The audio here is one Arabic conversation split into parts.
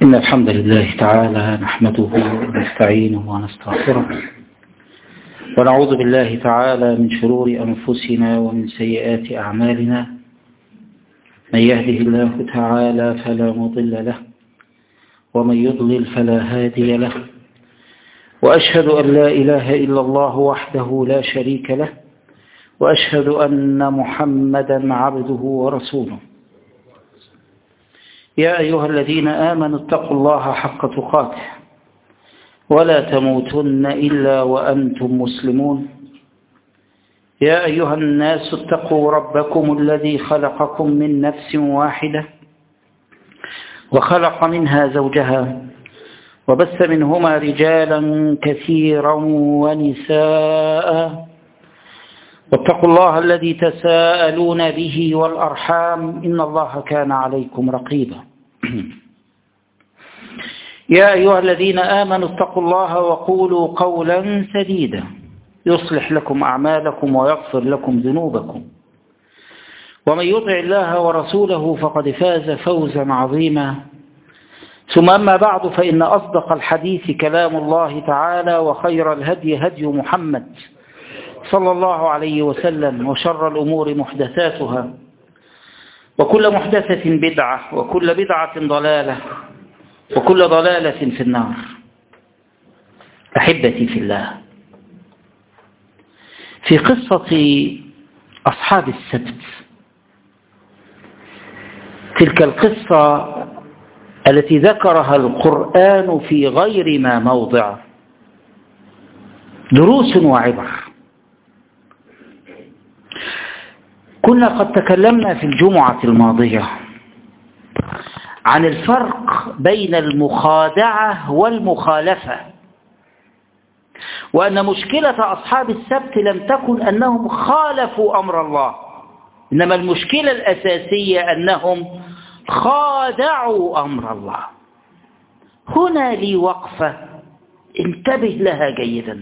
إن الحمد لله تعالى نحمده ونستعينه ونستغفره ونعوذ بالله تعالى من شرور أنفسنا ومن سيئات أعمالنا. من يهده الله تعالى فلا مضل له ومن يضلل فلا هادي له، وأشهد أن لا إله إلا الله وحده لا شريك له، وأشهد أن محمدا عبده ورسوله. يا أيها الذين آمنوا اتقوا الله حق تقاته ولا تموتن إلا وأنتم مسلمون. يا أيها الناس اتقوا ربكم الذي خلقكم من نفس واحدة وخلق منها زوجها وبث منهما رجالا كثيرا ونساء، واتقوا الله الذي تساءلون به والأرحام إن الله كان عليكم رقيبا. يا أيها الذين آمنوا اتقوا الله وقولوا قولا سديدا يصلح لكم أعمالكم ويغفر لكم ذنوبكم، ومن يطع الله ورسوله فقد فاز فوزا عظيما. ثم أما بعد، فإن أصدق الحديث كلام الله تعالى، وخير الهدي هدي محمد صلى الله عليه وسلم، وشر الأمور محدثاتها، وكل محدثة بدعة، وكل بدعة ضلالة، وكل ضلالة في النار. أحبتي في الله، في قصة أصحاب السبت، تلك القصة التي ذكرها القرآن في غير ما موضع، دروس وعبر. كنا قد تكلمنا في الجمعة الماضية عن الفرق بين المخادعة والمخالفة، وأن مشكلة أصحاب السبت لم تكن أنهم خالفوا أمر الله، إنما المشكلة الأساسية أنهم خادعوا أمر الله. هنا لي وقفة انتبه لها جيدا.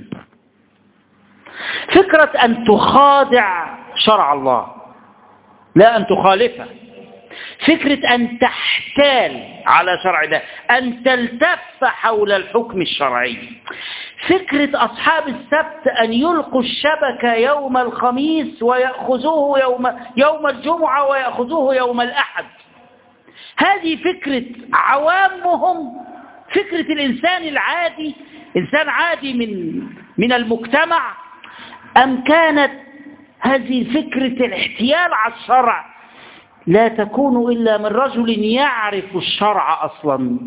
فكرة أن تخادع شرع الله لا أن تخالفه، فكرة أن تحتال على شرع الله، أن تلتف حول الحكم الشرعي. فكرة أصحاب السبت أن يلقوا الشبكة يوم الخميس ويأخذوه يوم الجمعة ويأخذوه يوم الأحد، هذه فكرة عوامهم، فكرة الإنسان العادي، إنسان عادي من المجتمع، أم كانت هذه فكرة الاحتيال على الشرع لا تكون إلا من رجل يعرف الشرع أصلا؟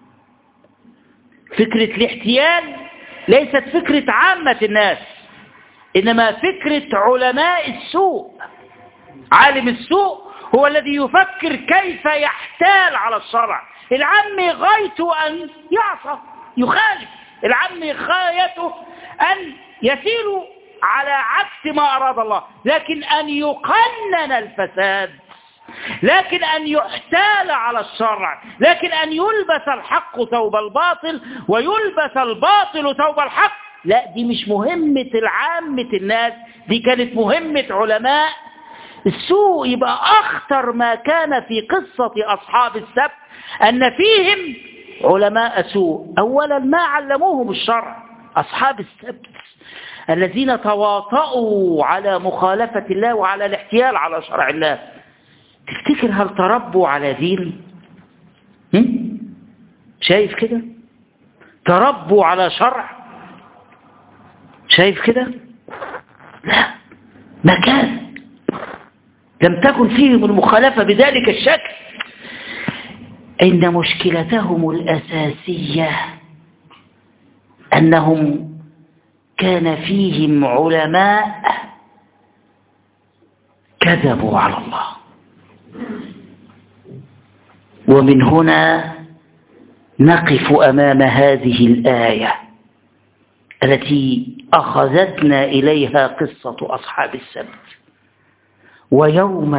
فكرة الاحتيال ليست فكرة عامة الناس، إنما فكرة علماء السوء. عالم السوء هو الذي يفكر كيف يحتال على الشرع. العم غايته أن يعصى يخالف، العم غايته أن يسير على عكس ما أراد الله، لكن أن يقنن الفساد، لكن أن يحتال على الشرع، لكن أن يلبس الحق ثوب الباطل ويلبس الباطل ثوب الحق، لا، دي مش مهمة العامة الناس، دي كانت مهمة علماء السوء. يبقى أخطر ما كان في قصة أصحاب السبت أن فيهم علماء سوء. أولا ما علموهم الشرع أصحاب السبت الذين تواطؤوا على مخالفة الله وعلى الاحتيال على شرع الله. تفتكر هل تربوا على دين؟ شايف كده؟ تربوا على شرع؟ شايف كده؟ لا، ما كان، لم تكن فيهم المخالفة بذلك الشكل. إن مشكلتهم الأساسية أنهم كان فيهم علماء كذبوا على الله. ومن هنا نقف أمام هذه الآية التي أخذتنا إليها قصة أصحاب السبت. ويوم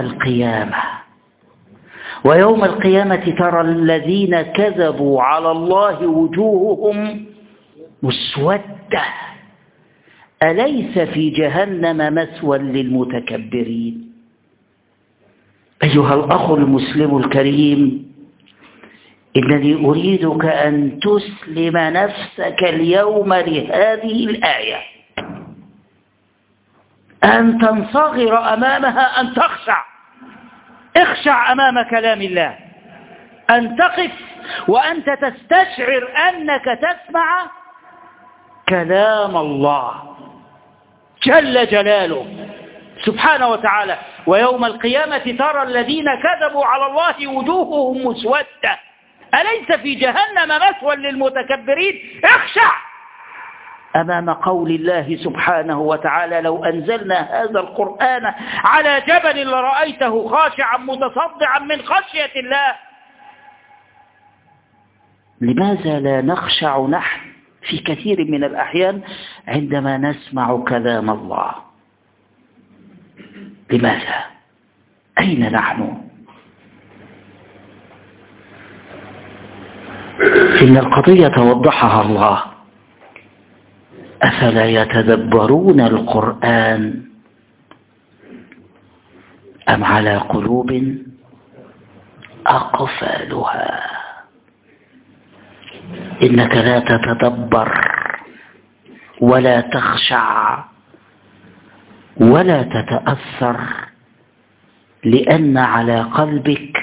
القيامة ترى الذين كذبوا على الله وجوههم مسودة، أليس في جهنم مثوى للمتكبرين؟ أيها الأخ المسلم الكريم، إنني أريدك أن تسلم نفسك اليوم لهذه الآية، أن تنصغر أمامها، أن تخشع. اخشع أمام كلام الله، أن تقف وأنت تستشعر أنك تسمع كلام الله جل جلاله سبحانه وتعالى. ويوم القيامة ترى الذين كذبوا على الله وجوههم مسودة أليس في جهنم مثوى للمتكبرين. اخشع أمام قول الله سبحانه وتعالى: لو أنزلنا هذا القرآن على جبل لرأيته خاشعا متصدعا من خشية الله. لماذا لا نخشع نحن في كثير من الأحيان عندما نسمع كلام الله؟ لماذا؟ أين نحن؟ إن القضية وضحها الله: أفلا يتدبرون القرآن أم على قلوب أقفالها. إنك لا تتدبر ولا تخشع ولا تتأثر لأن على قلبك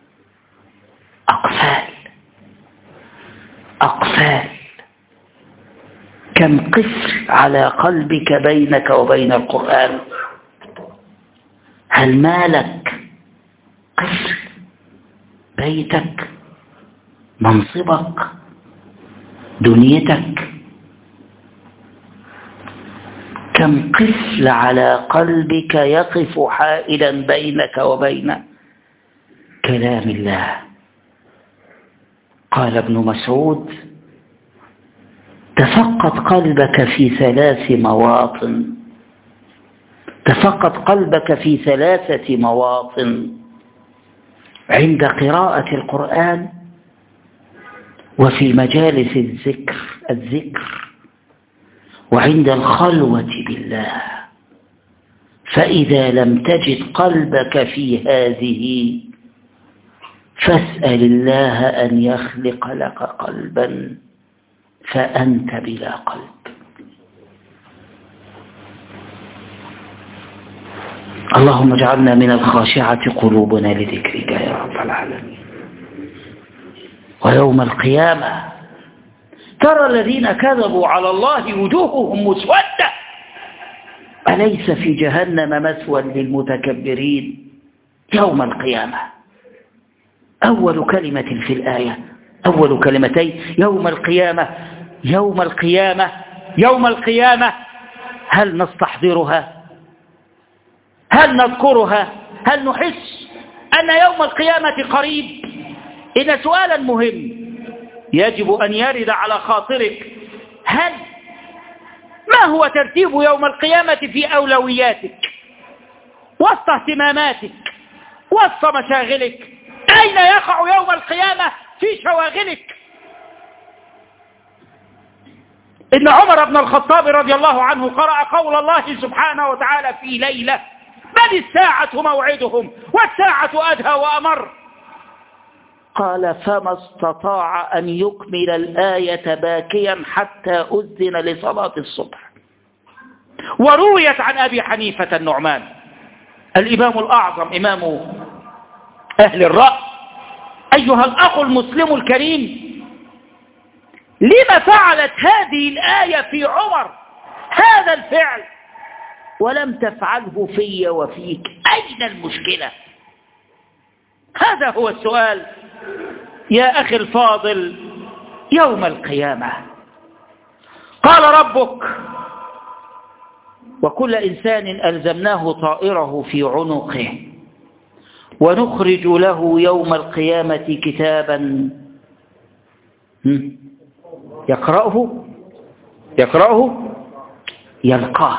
أقفال. كم قفل على قلبك بينك وبين القرآن؟ هل مالك قفل؟ بيتك، منصبك، دنيتك، كم قفل على قلبك يقف حائلا بينك وبين كلام الله؟ قال ابن مسعود: تفقد قلبك في 3 مواطن. تفقد قلبك في 3 مواطن: عند قراءة القرآن، وفي مجالس الذكر، وعند الخلوة بالله. فإذا لم تجد قلبك في هذه فاسأل الله أن يخلق لك قلبا فأنت بلا قلب. اللهم اجعلنا من الخاشعة قلوبنا لذكرك يا رب العالمين. ويوم القيامة ترى الذين كذبوا على الله وجوههم مسودة أليس في جهنم مثوى للمتكبرين. يوم القيامة أول كلمة في الآية، أول كلمتين: يوم القيامة. يوم القيامة، يوم القيامة. هل نستحضرها؟ هل نذكرها؟ هل نحس أن يوم القيامة قريب؟ إن سؤالا مهم يجب أن يرد على خاطرك: ما هو ترتيب يوم القيامة في أولوياتك، وسط اهتماماتك، وسط مشاغلك؟ أين يقع يوم القيامة في شواغلك؟ إن عمر بن الخطاب رضي الله عنه قرأ قول الله سبحانه وتعالى في ليلة: بل الساعة موعدهم والساعة أدهى وأمر. قال: فما استطاع أن يكمل الآية باكيا حتى أذن لصلاة الصبح. ورويت عن أبي حنيفة النعمان الإمام الأعظم، إمام أهل الرأي: أيها الأخ المسلم الكريم، لما فعلت هذه الآية في عمر هذا الفعل ولم تفعله في وفيك؟ أين المشكلة؟ هذا هو السؤال يا أخي الفاضل. يوم القيامة قال ربك: وكل إنسان ألزمناه طائره في عنقه ونخرج له يوم القيامة كتابا يقرأه يلقاه.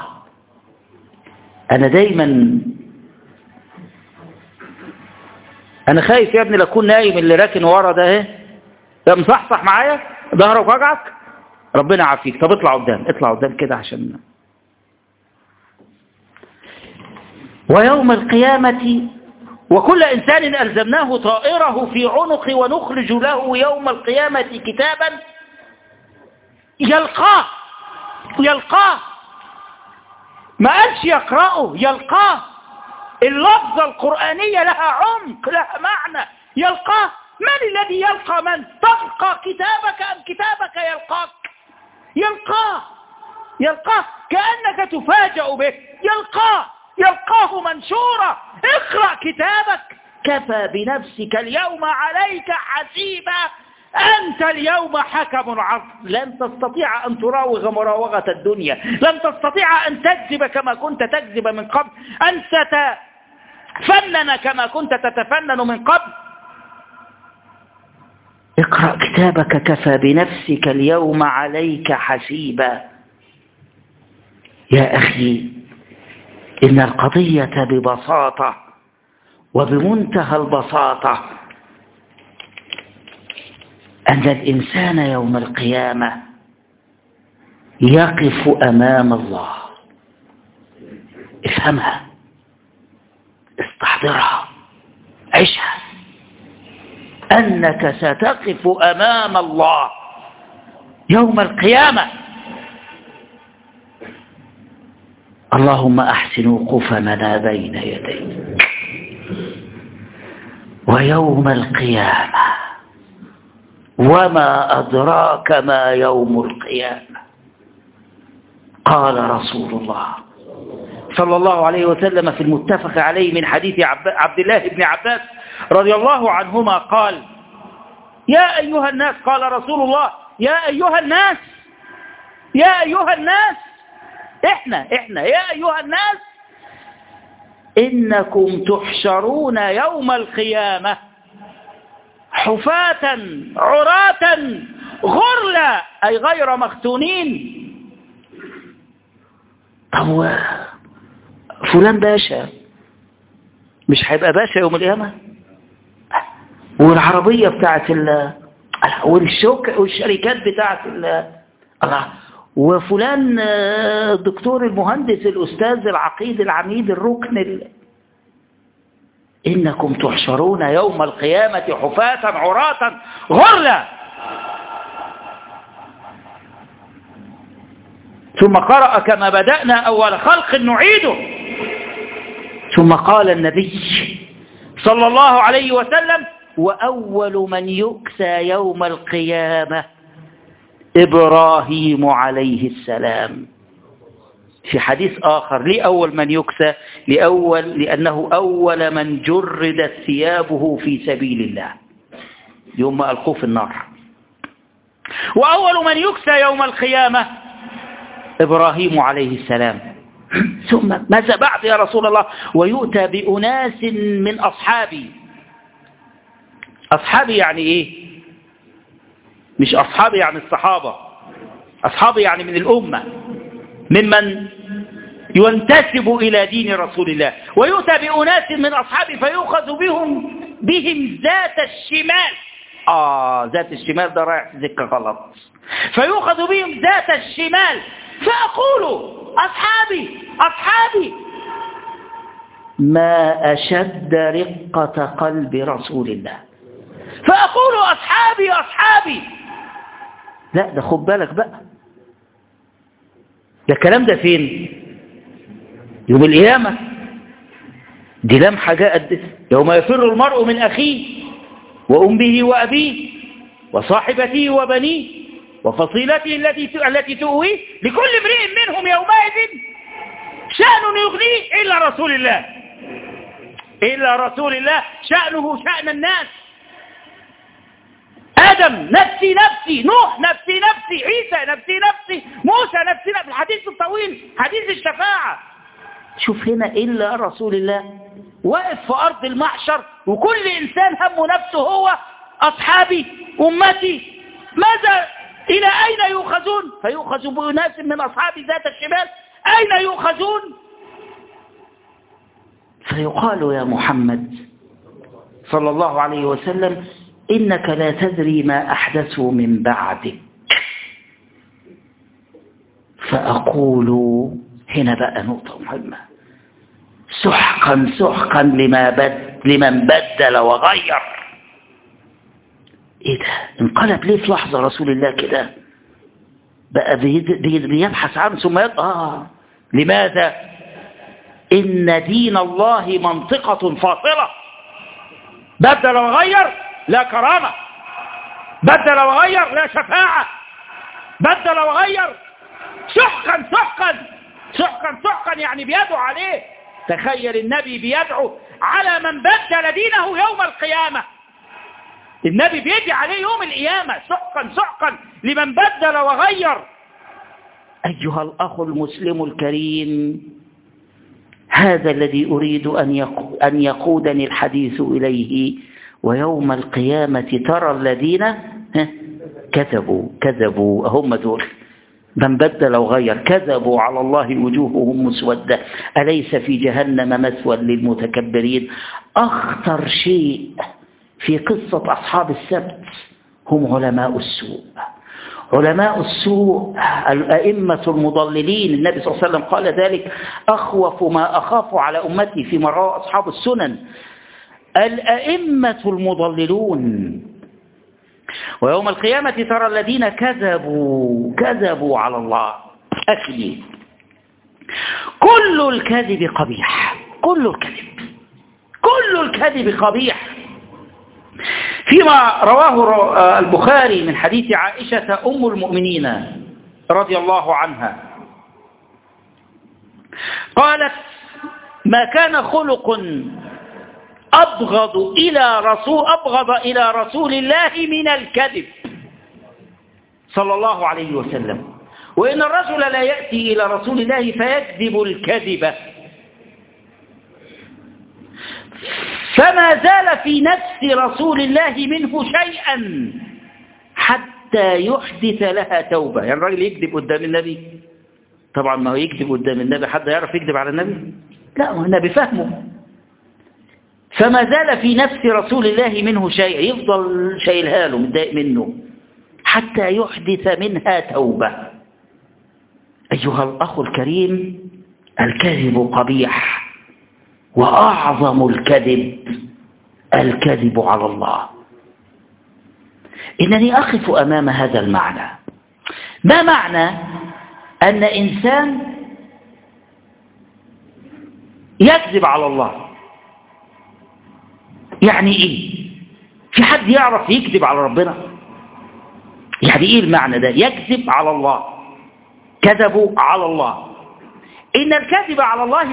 أنا خايف يا ابني لأكون نايم، اللي راكن ورا ده اهي ده مصحصح معايا، ظهرك وجعك، ربنا يعافيك. طب اطلع قدام كده عشان. ويوم القيامة وكل إنسان ألزمناه طائره في عنقه ونخرج له يوم القيامة كتابا يلقاه ما قالش يقرأه، يلقاه. اللفظة القرآنية لها عمق، لها معنى. يلقاه. من الذي يلقى من؟ تلقى كتابك أم كتابك يلقاك؟ يلقاه كأنك تفاجأ به. يلقاه منشورا. اقرأ كتابك كفى بنفسك اليوم عليك حسيبا. أنت اليوم حكم العصر. لن تستطيع أن تراوغ مراوغة الدنيا، لن تستطيع أن تكذب كما كنت تكذب من قبل، أن تتفنن كما كنت تتفنن من قبل. اقرأ كتابك كفى بنفسك اليوم عليك حسيبا. يا أخي، إن القضية ببساطة وبمنتهى البساطة أن الإنسان يوم القيامة يقف أمام الله. افهمها، استحضرها، عيشها، أنك ستقف أمام الله يوم القيامة. اللهم أحسن وقوفنا بين يديك. ويوم القيامة وما أدراك ما يوم القيامة. قال رسول الله صلى الله عليه وسلم في المتفق عليه من حديث عبد الله بن عباس رضي الله عنهما قال: يا أيها الناس، قال رسول الله: يا أيها الناس، يا أيها الناس، إحنا يا أيها الناس، إنكم تحشرون يوم القيامة حفاة عراة غرلا، أي غير مختونين. طب فلان باشا مش هيبقى باشا يوم القيامة؟ والعربية بتاعت والشركات بتاعت الله، وفلان الدكتور المهندس الأستاذ العقيد العميد الركن إنكم تحشرون يوم القيامة حفاة عراة غرلا. ثم قرأ: كما بدأنا أول خلق نعيده. ثم قال النبي صلى الله عليه وسلم: وأول من يكسى يوم القيامة إبراهيم عليه السلام. في حديث آخر: ليه أول من يكسى؟ لأنه أول من جردت ثيابه في سبيل الله يوم ما ألقوه في النار. وأول من يكسى يوم القيامة إبراهيم عليه السلام. ثم ماذا بعد يا رسول الله؟ ويؤتى بأناس من أصحابي. أصحابي يعني إيه؟ مش أصحابي يعني الصحابة، أصحابي يعني من الأمة، ممن ينتسب إلى دين رسول الله. ويؤتى بأناس من أصحابي فيؤخذ بهم ذات الشمال. ذات الشمال ده رايح في سكة غلط. فيؤخذ بهم ذات الشمال فأقول: أصحابي ما أشد رقة قلب رسول الله. فأقول: أصحابي. لا، ده خد بالك بقى، ده الكلام ده فين؟ يوم القيامة. دي لمحة جاءت: يوم يفر المرء من أخيه وأمه وأبيه وصاحبته وبنيه وفصيلته التي تؤويه، لكل امرئ منهم يومئذ شأن يغنيه إلا رسول الله. شأنه شأن الناس. آدم نفسي، نوح نفسي، عيسى نفسي، موسى نفسي. الحديث الطويل، حديث الشفاعة. شوف هنا: إلا رسول الله. واقف في أرض المحشر وكل إنسان همه نفسه، هو أصحابي أمتي. ماذا؟ إلى أين يؤخذون؟ فيؤخذ بأناس من أصحاب ذات الشمال. أين يؤخذون؟ فيقال: يا محمد صلى الله عليه وسلم: إنك لا تدري ما أحدثوا من بعدك. فأقول هنا بقى نقطة مهمة: سحقا سحقا لمن بدل وغير. ايه ده؟ انقلب ليه في لحظة رسول الله كده؟ بقى بيبحث عنه ثم لماذا؟ إن دين الله منطقة فاصلة. بدل وغير لا كرامة، بدل وغير لا شفاعة، بدل وغير سحقا سحقا سحقا سحقا، يعني بيدعو عليه. تخيل النبي بيدعو على من بدل دينه يوم القيامة. النبي بيدعي عليه يوم القيامة سحقا سحقا لمن بدل وغير. أيها الأخ المسلم الكريم، هذا الذي أريد أن يقودني الحديث إليه. ويوم القيامة ترى الذين كذبوا هم دول من بدل وغير، كذبوا على الله وجوههم مسودة أليس في جهنم مثوى للمتكبرين. أخطر شيء في قصة أصحاب السبت هم علماء السوء. علماء السوء الأئمة المضللين. النبي صلى الله عليه وسلم قال ذلك: أخوف ما أخاف على أمتي، فيما رواه أصحاب السنن، الأئمة المضللون. ويوم القيامة ترى الذين كذبوا على الله. أخي، كل الكذب قبيح، كل الكذب قبيح. فيما رواه البخاري من حديث عائشة أم المؤمنين رضي الله عنها قالت: ما كان خلق أبغض إلى رسول الله من الكذب صلى الله عليه وسلم، وإن الرجل لا يأتي إلى رسول الله فيكذب الكذب، فما زال في نفس رسول الله منه شيئا حتى يحدث لها توبة. يعني الراجل يكذب قدام النبي، طبعا ما هو يكذب قدام النبي، حد يعرف يكذب على النبي؟ لا، هو النبي فهمه. فما زال في نفس رسول الله منه شيء، يفضل شايلها له متضايق منه حتى يحدث منها توبة. أيها الأخ الكريم، الكذب قبيح، وأعظم الكذب على الله. إنني أقف أمام هذا المعنى. ما معنى أن إنسان يكذب على الله؟ يعني إيه؟ في حد يعرف يكذب على ربنا؟ يعني إيه المعنى ده؟ يكذب على الله، كذبوا على الله. إن الكذب على الله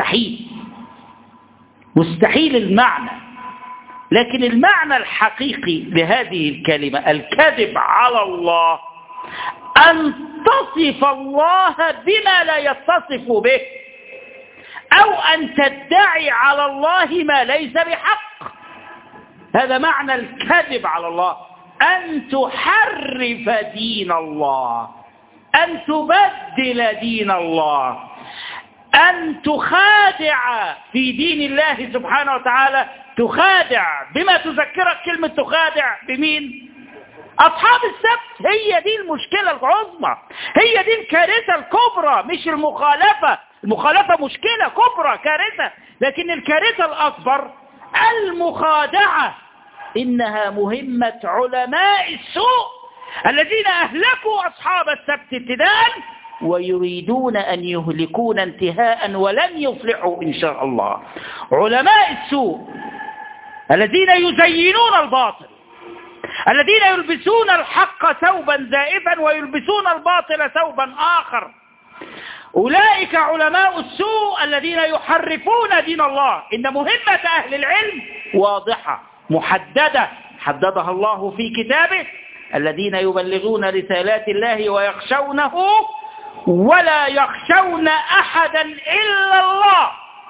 مستحيل المعنى، لكن المعنى الحقيقي لهذه الكلمة الكذب على الله أن تصف الله بما لا يتصف به، أو أن تدعي على الله ما ليس بحق. هذا معنى الكذب على الله، أن تحرف دين الله، أن تبدل دين الله، أن تخادع في دين الله سبحانه وتعالى. تخادع بما تذكرك كلمة تخادع بمين؟ أصحاب السبت. هي دي المشكلة العظمى، هي دي الكارثة الكبرى، مش المخالفة. المخالفة مشكلة كبرى، كارثة، لكن الكارثة الأكبر المخادعة. إنها مهمة علماء السوء الذين أهلكوا أصحاب السبت ابتداء، ويريدون أن يهلكون انتهاء ولن يفلحوا إن شاء الله. علماء السوء الذين يزينون الباطل، الذين يلبسون الحق ثوبا زائفا ويلبسون الباطل ثوبا آخر. أولئك علماء السوء الذين يحرفون دين الله. إن مهمة أهل العلم واضحة محددة، حددها الله في كتابه: الذين يبلغون رسالات الله ويخشونه ولا يخشون أحدا إلا الله.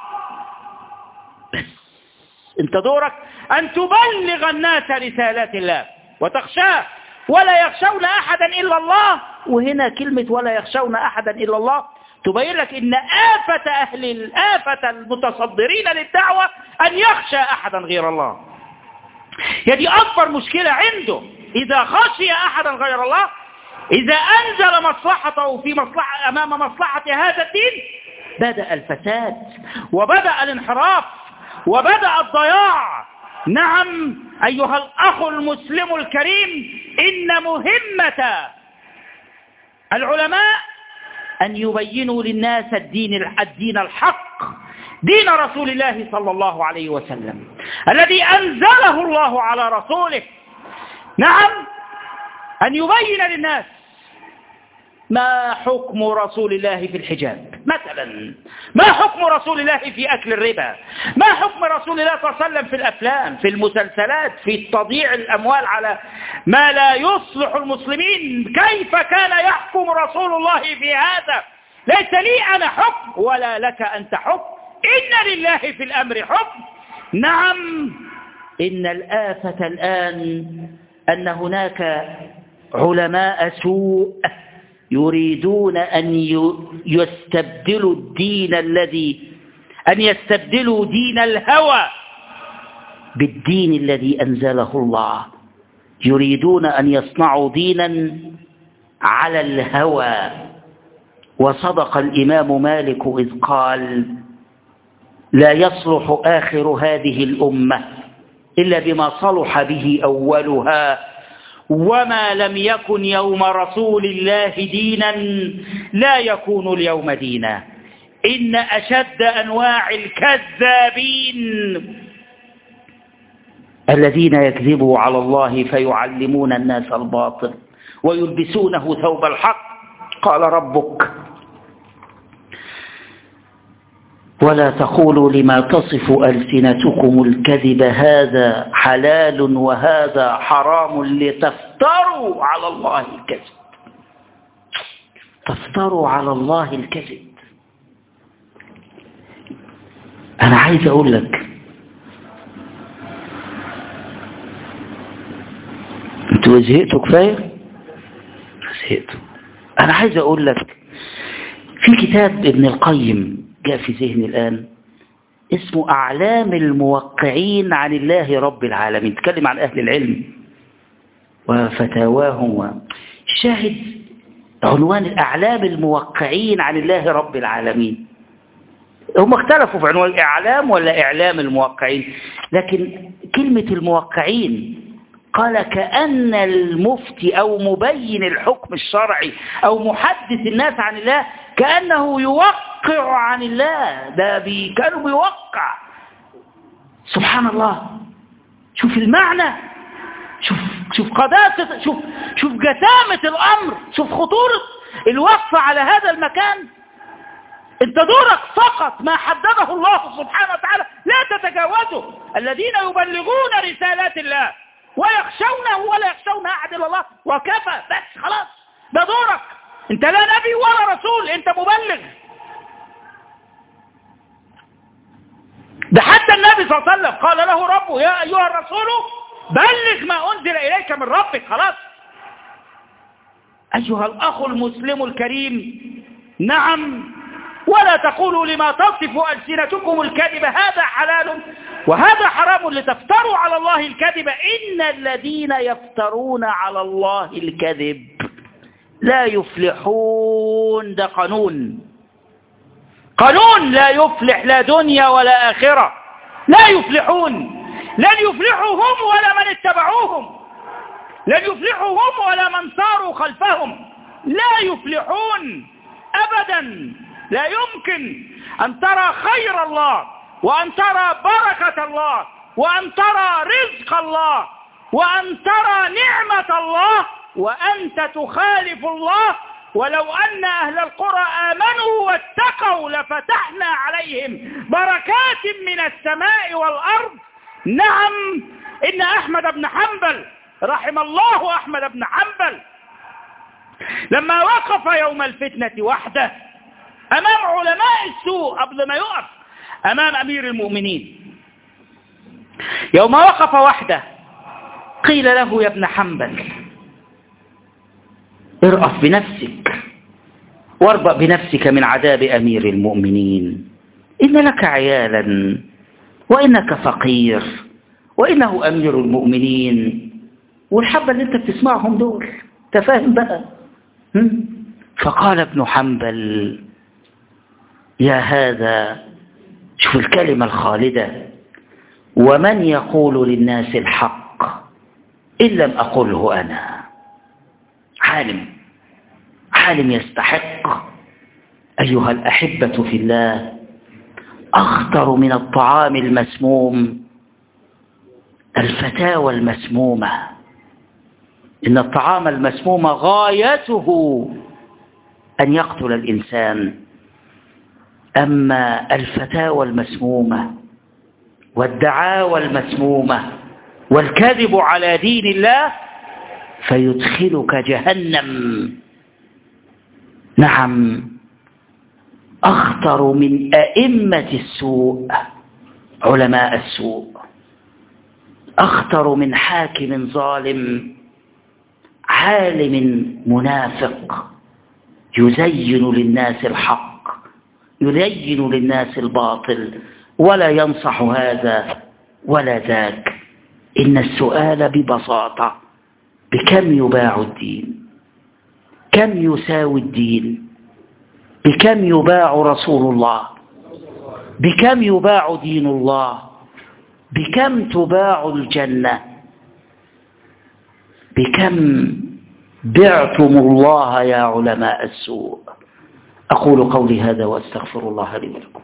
بس انت دورك أن تبلغ الناس رسالات الله وتخشاه، ولا يخشون أحدا إلا الله. وهنا كلمة ولا يخشون أحدا إلا الله تبين لك إن آفة المتصدرين للدعوة أن يخشى أحدا غير الله. يعني أكبر مشكلة عنده إذا خشي أحدا غير الله، إذا أنزل مصلحته في أمام مصلحة هذا الدين، بدأ الفساد وبدأ الانحراف وبدأ الضياع. نعم أيها الأخ المسلم الكريم، إن مهمة العلماء أن يبينوا للناس الدين الحق، دين رسول الله صلى الله عليه وسلم الذي أنزله الله على رسوله. نعم أن يبين للناس ما حكم رسول الله في الحجاب مثلا، ما حكم رسول الله في أكل الربا، ما حكم رسول الله صلى الله عليه وسلم في الأفلام، في المسلسلات، في تضييع الأموال على ما لا يصلح المسلمين. كيف كان يحكم رسول الله في هذا؟ ليس لي أنا حكم ولا لك أنت حكم، إن لله في الأمر حكم. نعم إن الآفة الآن أن هناك علماء سوء يريدون أن يستبدلوا يستبدلوا دين الهوى بالدين الذي أنزله الله. يريدون أن يصنعوا دينا على الهوى. وصدق الإمام مالك إذ قال: لا يصلح آخر هذه الأمة إلا بما صلح به أولها، وما لم يكن يوم رسول الله دينا لا يكون اليوم دينا. إن أشد أنواع الكذابين الذين يكذبوا على الله فيعلمون الناس الباطل ويلبسونه ثوب الحق. قال ربك: ولا تقولوا لما تصف ألسنتكم الكذب هذا حلال وهذا حرام لتفتروا على الله الكذب. تفتروا على الله الكذب. أنا عايز أقول لك، أنتوا زهقتوا كفاية؟ زهقتوا. أنا عايز أقول لك في كتاب ابن القيم جاء في ذهني الآن، اسمه أعلام الموقعين عن الله رب العالمين. تكلم عن أهل العلم وفتاواهم. شاهد عنوان الأعلام الموقعين عن الله رب العالمين. هم اختلفوا في عنوان الإعلام ولا إعلام الموقعين، لكن كلمة الموقعين قال كأن المفتي أو مبين الحكم الشرعي أو محدث الناس عن الله كأنه يوقع عن الله. ده كانوا بيوقع. سبحان الله. شوف المعنى، شوف قداسة، شوف جسامة الأمر، شوف خطورة الوقف على هذا المكان. انت دورك فقط ما حدده الله سبحانه وتعالى لا تتجاوزه. الذين يبلغون رسالات الله ويخشونه ولا يخشون أحد إلا الله وكفى. بس خلاص، ده دورك. انت لا نبي ولا رسول، انت مبلغ. ده حتى النبي صلى الله عليه وسلم قال له ربه: يا أيها الرسول بلغ ما أنزل إليك من ربك. خلاص. أيها الأخ المسلم الكريم، نعم، ولا تقولوا لما تصف ألسنتكم الكذب هذا حلال وهذا حرام لتفتروا على الله الكذب. إن الذين يفترون على الله الكذب لا يفلحون. ده قانون لا يفلح لا دنيا ولا آخرة. لا يفلحون. لن يفلحوا هم ولا من اتبعوهم، لن يفلحوا هم ولا من ساروا خلفهم. لا يفلحون أبدا. لا يمكن أن ترى خير الله وأن ترى بركة الله وأن ترى رزق الله وأن ترى نعمة الله وأنت تخالف الله. ولو أن أهل القرى آمنوا واتقوا لفتحنا عليهم بركات من السماء والأرض. نعم، إن أحمد بن حنبل رحم الله أحمد بن حنبل لما وقف يوم الفتنة وحده أمام علماء السوء قبل ما يقف أمام أمير المؤمنين، يوم وقف وحده قيل له: يا ابن حنبل ارأف بنفسك واربأ بنفسك من عذاب أمير المؤمنين. إن لك عيالا وإنك فقير وإنه أمير المؤمنين، والحبة اللي انت بتسمعهم دول تفاهم بقى. فقال ابن حنبل: يا هذا، شوف الكلمة الخالدة: ومن يقول للناس الحق إن لم أقله أنا. عالم يستحق. أيها الأحبة في الله، أخطر من الطعام المسموم الفتاوى المسمومة. إن الطعام المسموم غايته أن يقتل الإنسان، أما الفتاوى المسمومة والدعاوى المسمومة والكذب على دين الله فيدخلك جهنم. نعم، أخطر من أئمة السوء علماء السوء، أخطر من حاكم ظالم، عالم منافق يزين للناس الحق، يزين للناس الباطل، ولا ينصح هذا ولا ذاك. إن السؤال ببساطة: بكم يباع الدين؟ كم يساوي الدين؟ بكم يباع رسول الله؟ بكم يباع دين الله؟ بكم تباع الجنة؟ بكم بعتم الله يا علماء السوء؟ أقول قولي هذا وأستغفر الله لي ولكم.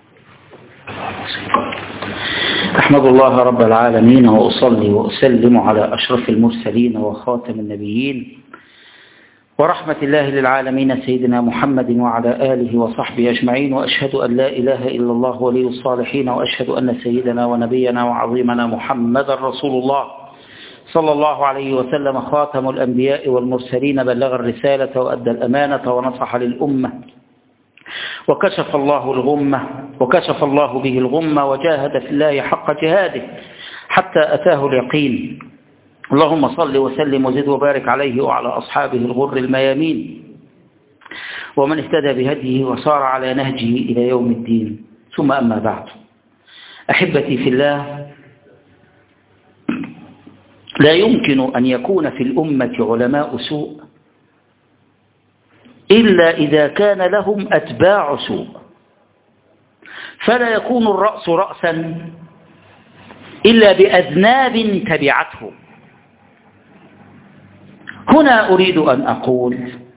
أحمد الله رب العالمين، وأصلي وأسلم على أشرف المرسلين وخاتم النبيين ورحمة الله للعالمين سيدنا محمد وعلى آله وصحبه أجمعين. وأشهد أن لا إله إلا الله ولي الصالحين، وأشهد أن سيدنا ونبينا وعظيمنا محمد رسول الله صلى الله عليه وسلم، خاتم الأنبياء والمرسلين، بلغ الرسالة وأدى الأمانة ونصح للأمة، وكشف الله الغمة، وكشف الله به الغمة، وجاهد في الله حق جهاده حتى أتاه اليقين. اللهم صل وسلم وزد وبارك عليه وعلى أصحابه الغر الميامين، ومن اهتدى بهديه وصار على نهجه إلى يوم الدين. ثم أما بعد، أحبتي في الله، لا يمكن أن يكون في الأمة علماء سوء إلا إذا كان لهم أتباع سوء، فلا يكون الرأس رأسا إلا بأذناب تبعته. هنا أريد أن أقول: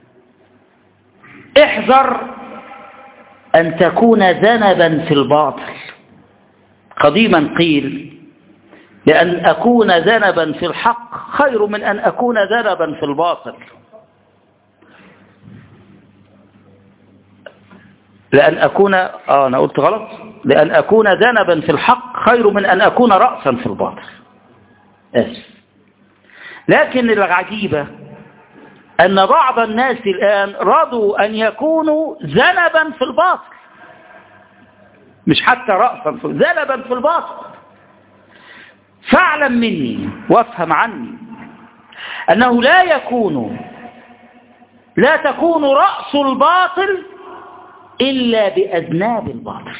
احذر أن تكون ذنبا في الباطل. قديما قيل: لأن أكون ذنبا في الحق خير من أن أكون ذنبا في الباطل. لأن أكون أنا قلت غلط، لأن أكون ذنبا في الحق خير من أن أكون رأسا في الباطل. لكن العجيبة أن بعض الناس الآن رضوا أن يكونوا ذنبا في الباطل، مش حتى رأسا، ذنبا في الباطل. فاعلم مني وافهم عني أنه لا تكون رأس الباطل إلا بأذناب الباطل.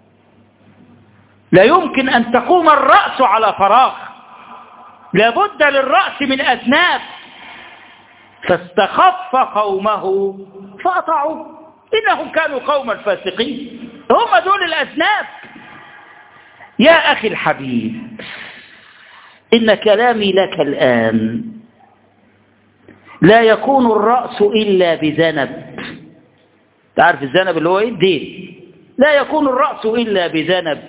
لا يمكن أن تقوم الرأس على فراغ، لابد للرأس من أذناب. فاستخف قومه فأطاعوه إنهم كانوا قوما فاسقين. هم دول الأذناب. يا أخي الحبيب، إن كلامي لك الآن لا يكون الرأس إلا بذنب. تعرف الذنب اللي هو إيه؟ الدين. لا يكون الرأس إلا بذنب،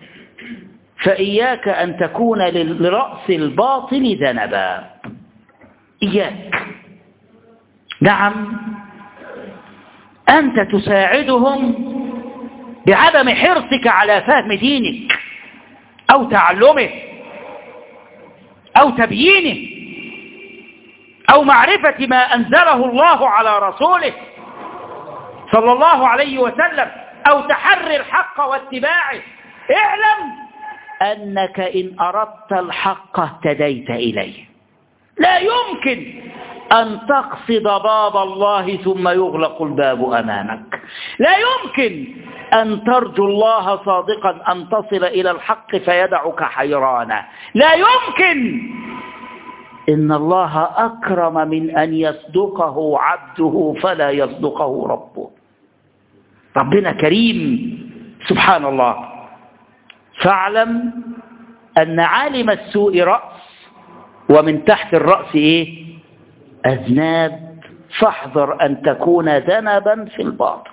فإياك أن تكون لرأس الباطل ذنبا. إياك. نعم، أنت تساعدهم بعدم حرصك على فهم دينك أو تعلمه أو تبيينه أو معرفة ما أنزله الله على رسوله صلى الله عليه وسلم، أو تحري الحق واتباعه. اعلم أنك إن أردت الحق اهتديت إليه. لا يمكن أن تقصد باب الله ثم يغلق الباب أمامك. لا يمكن أن ترجو الله صادقا أن تصل إلى الحق فيدعك حيرانا. لا يمكن. إن الله أكرم من أن يصدقه عبده فلا يصدقه ربه. ربنا كريم سبحان الله. فاعلم أن عالم السوء رأس، ومن تحت الرأس إيه؟ أذناب، فاحذر أن تكون ذنبا في الباطل.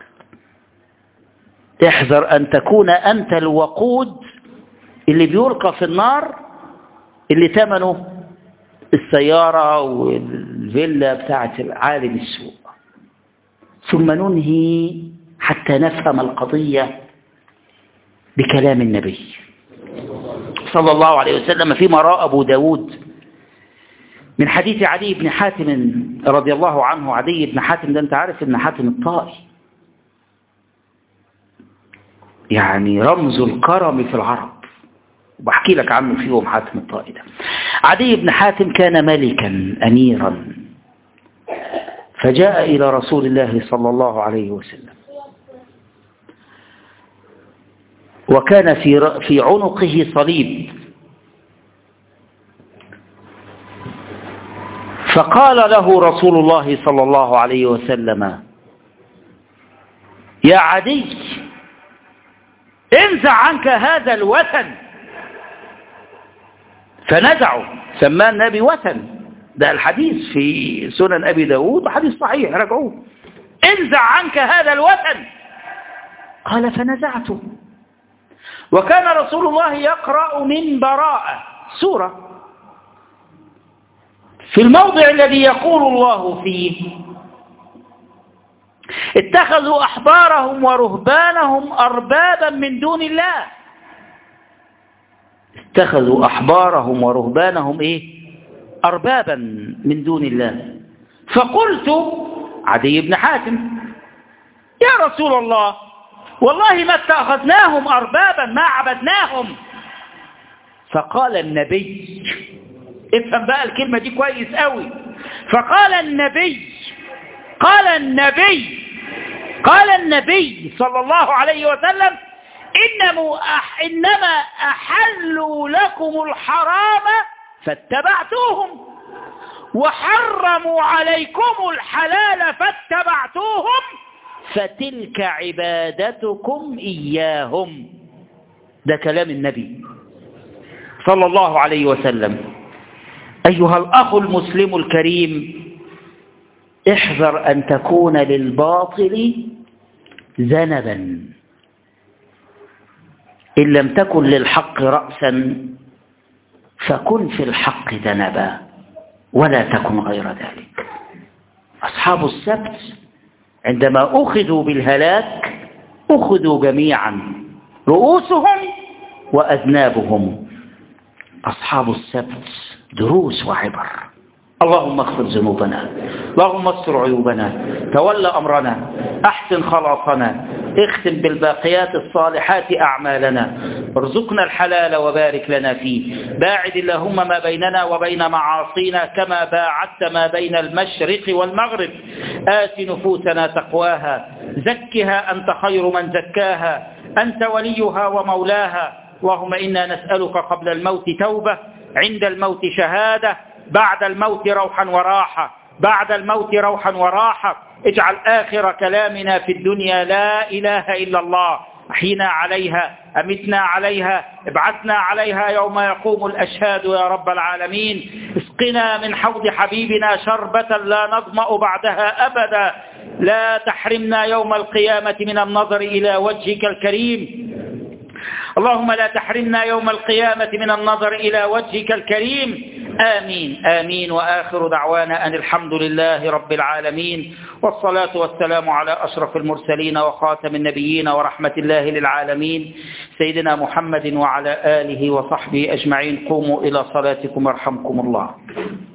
احذر أن تكون أنت الوقود اللي بيلقى في النار، اللي ثمنه السيارة والفيلا بتاعت عالم السوء. ثم ننهي حتى نفهم القضية بكلام النبي صلى الله عليه وسلم فيما رأى أبو داود من حديث عدي بن حاتم رضي الله عنه. عدي بن حاتم ده أنت عارف ابن حاتم الطائي، يعني رمز الكرم في العرب، وبحكي لك عنه في يوم حاتم الطائي ده. عدي بن حاتم كان ملكا أميرا، فجاء إلى رسول الله صلى الله عليه وسلم، وكان في عنقه صليب، فقال له رسول الله صلى الله عليه وسلم: يا عدي انزع عنك هذا الوثن. فنزعه، سماه النبي وثن، ده الحديث في سنن أبي داود وحديث صحيح، رجعوه. انزع عنك هذا الوثن. قال: فنزعته. وكان رسول الله يقرأ من براءة سورة في الموضع الذي يقول الله فيه: اتخذوا أحبارهم ورهبانهم أربابا من دون الله. اتخذوا أحبارهم ورهبانهم إيه؟ أربابا من دون الله. فقلت عدي بن حاتم: يا رسول الله، والله ما اتخذناهم أربابا، ما عبدناهم. فقال النبي، افهم بقى الكلمة دي كويس قوي، فقال النبي صلى الله عليه وسلم: إنما أحلوا لكم الحرام فاتبعتوهم، وحرموا عليكم الحلال فاتبعتوهم، فتلك عبادتكم إياهم. ده كلام النبي صلى الله عليه وسلم. أيها الأخ المسلم الكريم، احذر أن تكون للباطل ذنبا. إن لم تكن للحق رأسا فكن في الحق ذنبا، ولا تكن غير ذلك. أصحاب السبت عندما أخذوا بالهلاك أخذوا جميعا، رؤوسهم وأذنابهم. أصحاب السبت دروس وعبر. اللهم اغفر ذنوبنا، اللهم استر عيوبنا، تول أمرنا، أحسن خلاصنا، اختم بالباقيات الصالحات أعمالنا، ارزقنا الحلال وبارك لنا فيه. باعد اللهم ما بيننا وبين معاصينا كما باعدت ما بين المشرق والمغرب. آت نفوسنا تقواها، زكها أنت خير من زكاها، أنت وليها ومولاها. اللهم إنا نسألك قبل الموت توبة، عند الموت شهادة، بعد الموت روحا وراحة، بعد الموت روحا وراحة. اجعل آخر كلامنا في الدنيا لا إله إلا الله. أحينا عليها، أمتنا عليها، ابعثنا عليها يوم يقوم الأشهاد يا رب العالمين. اسقنا من حوض حبيبنا شربة لا نظمأ بعدها أبدا. لا تحرمنا يوم القيامة من النظر إلى وجهك الكريم. اللهم لا تحرمنا يوم القيامة من النظر إلى وجهك الكريم. آمين آمين. وآخر دعوانا أن الحمد لله رب العالمين، والصلاة والسلام على أشرف المرسلين وخاتم النبيين ورحمة الله للعالمين سيدنا محمد وعلى آله وصحبه أجمعين. قوموا إلى صلاتكم يرحمكم الله.